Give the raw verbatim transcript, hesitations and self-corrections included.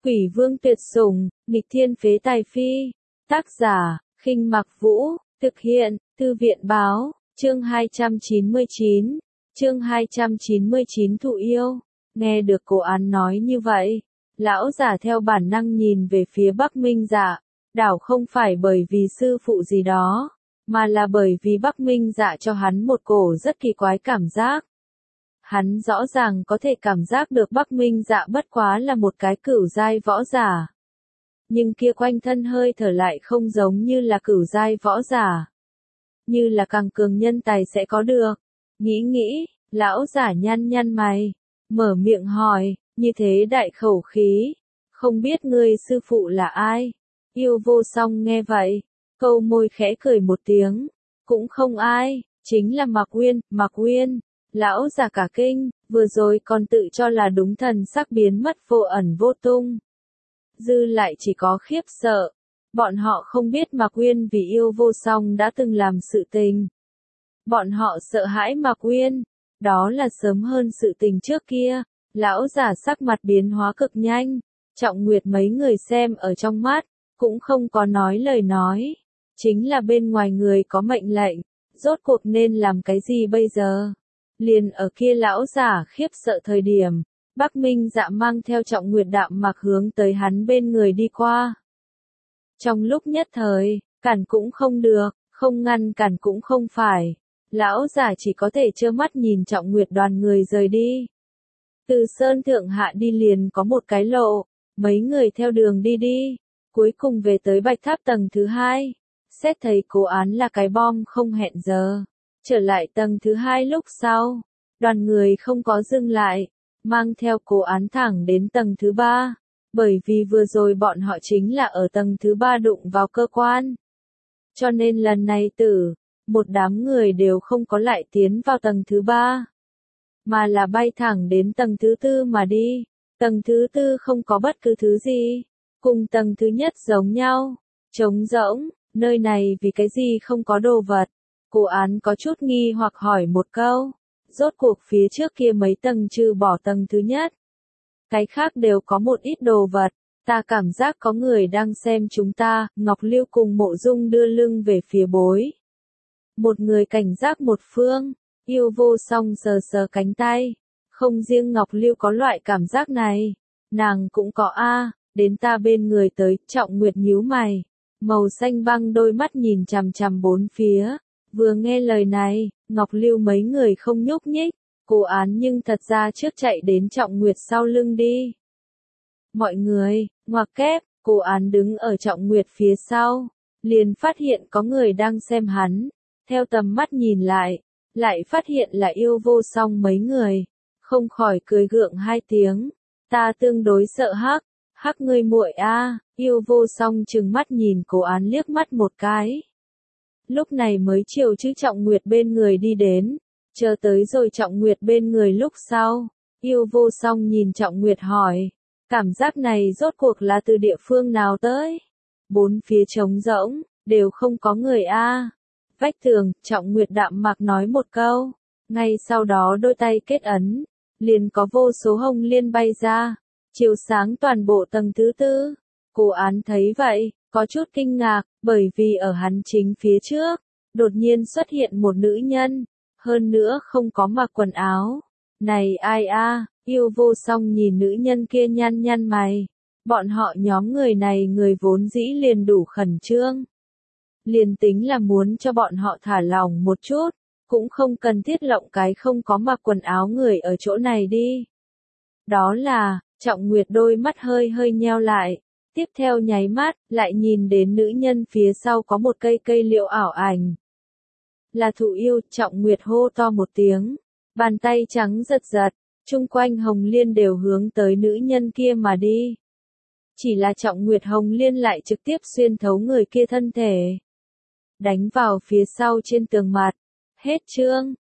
Quỷ vương tuyệt sủng, nghịch thiên phế tài phi. Tác giả, Khinh Mặc Vũ, thực hiện, Thư viện báo, chương hai trăm chín mươi chín. Chương hai trăm chín mươi chín Thụ yêu. Nghe được Cố Án nói như vậy, lão giả theo bản năng nhìn về phía Bắc Minh Dạ, đảo không phải bởi vì sư phụ gì đó, mà là bởi vì Bắc Minh Dạ cho hắn một cổ rất kỳ quái cảm giác. Hắn rõ ràng có thể cảm giác được Bắc Minh Dạ bất quá là một cái cửu giai võ giả. Nhưng kia quanh thân hơi thở lại không giống như là cửu giai võ giả. Như là càng cường nhân tài sẽ có được. Nghĩ nghĩ, lão giả nhăn nhăn mày, mở miệng hỏi, như thế đại khẩu khí, không biết ngươi sư phụ là ai? Yêu Vô Song nghe vậy, câu môi khẽ cười một tiếng, cũng không ai, chính là Mạc Uyên, Mạc Uyên. Lão già cả kinh, vừa rồi còn tự cho là đúng thần sắc biến mất vô ẩn vô tung. Dư lại chỉ có khiếp sợ. Bọn họ không biết Mạc Uyên vì Yêu Vô Song đã từng làm sự tình. Bọn họ sợ hãi Mạc Uyên, đó là sớm hơn sự tình trước kia. Lão già sắc mặt biến hóa cực nhanh, Trọng Nguyệt mấy người xem ở trong mắt, cũng không có nói lời nói. Chính là bên ngoài người có mệnh lệnh, rốt cuộc nên làm cái gì bây giờ? Liền ở kia lão giả khiếp sợ thời điểm, Bắc Minh Dạ mang theo Trọng Nguyệt đạm mặc hướng tới hắn bên người đi qua. Trong lúc nhất thời, cản cũng không được, không ngăn cản cũng không phải. Lão giả chỉ có thể trơ mắt nhìn Trọng Nguyệt đoàn người rời đi. Từ sơn thượng hạ đi liền có một cái lộ, mấy người theo đường đi đi, cuối cùng về tới Bạch Tháp tầng thứ hai. Xét thấy Cố Án là cái bom không hẹn giờ. Trở lại tầng thứ hai lúc sau, đoàn người không có dừng lại, mang theo Cố Án thẳng đến tầng thứ ba, bởi vì vừa rồi bọn họ chính là ở tầng thứ ba đụng vào cơ quan. Cho nên lần này tử, một đám người đều không có lại tiến vào tầng thứ ba, mà là bay thẳng đến tầng thứ tư mà đi. Tầng thứ tư không có bất cứ thứ gì, cùng tầng thứ nhất giống nhau, trống rỗng, nơi này vì cái gì không có đồ vật. Cố Án có chút nghi hoặc hỏi một câu, rốt cuộc phía trước kia mấy tầng trừ bỏ tầng thứ nhất. Cái khác đều có một ít đồ vật, ta cảm giác có người đang xem chúng ta. Ngọc Lưu cùng Mộ Dung đưa lưng về phía bối. Một người cảnh giác một phương, Yêu Vô Song sờ sờ cánh tay, không riêng Ngọc Lưu có loại cảm giác này, nàng cũng có a. Đến ta bên người tới. Trọng Nguyệt nhíu mày, màu xanh băng đôi mắt nhìn chằm chằm bốn phía. Vừa nghe lời này, Ngọc Lưu mấy người không nhúc nhích, Cố Án nhưng thật ra trước chạy đến Trọng Nguyệt sau lưng đi. Mọi người, ngoặc kép, Cố Án đứng ở Trọng Nguyệt phía sau, liền phát hiện có người đang xem hắn, theo tầm mắt nhìn lại, lại phát hiện là Yêu Vô Song mấy người, không khỏi cười gượng hai tiếng, ta tương đối sợ hắc, hắc ngươi muội a. Yêu Vô Song trừng mắt nhìn Cố Án liếc mắt một cái. Lúc này mới chiều chứ Trọng Nguyệt bên người đi đến, chờ tới rồi Trọng Nguyệt bên người lúc sau, Yêu Vô Song nhìn Trọng Nguyệt hỏi, cảm giác này rốt cuộc là từ địa phương nào tới? Bốn phía trống rỗng, đều không có người a. Vách tường, Trọng Nguyệt đạm mạc nói một câu, ngay sau đó đôi tay kết ấn, liền có vô số hồng liên bay ra, chiếu sáng toàn bộ tầng thứ tư. Cố Án thấy vậy, có chút kinh ngạc, bởi vì ở hắn chính phía trước, đột nhiên xuất hiện một nữ nhân, hơn nữa không có mặc quần áo. Này ai a? Yêu Vô Song nhìn nữ nhân kia nhăn nhăn mày. Bọn họ nhóm người này người vốn dĩ liền đủ khẩn trương. Liền tính là muốn cho bọn họ thả lỏng một chút, cũng không cần thiết lộng cái không có mặc quần áo người ở chỗ này đi. Đó là, Trọng Nguyệt đôi mắt hơi hơi nheo lại. Tiếp theo nháy mắt, lại nhìn đến nữ nhân phía sau có một cây cây liệu ảo ảnh. Là Thụ yêu. Trọng Nguyệt hô to một tiếng, bàn tay trắng giật giật, chung quanh hồng liên đều hướng tới nữ nhân kia mà đi. Chỉ là Trọng Nguyệt hồng liên lại trực tiếp xuyên thấu người kia thân thể, đánh vào phía sau trên tường mặt. Hết chương.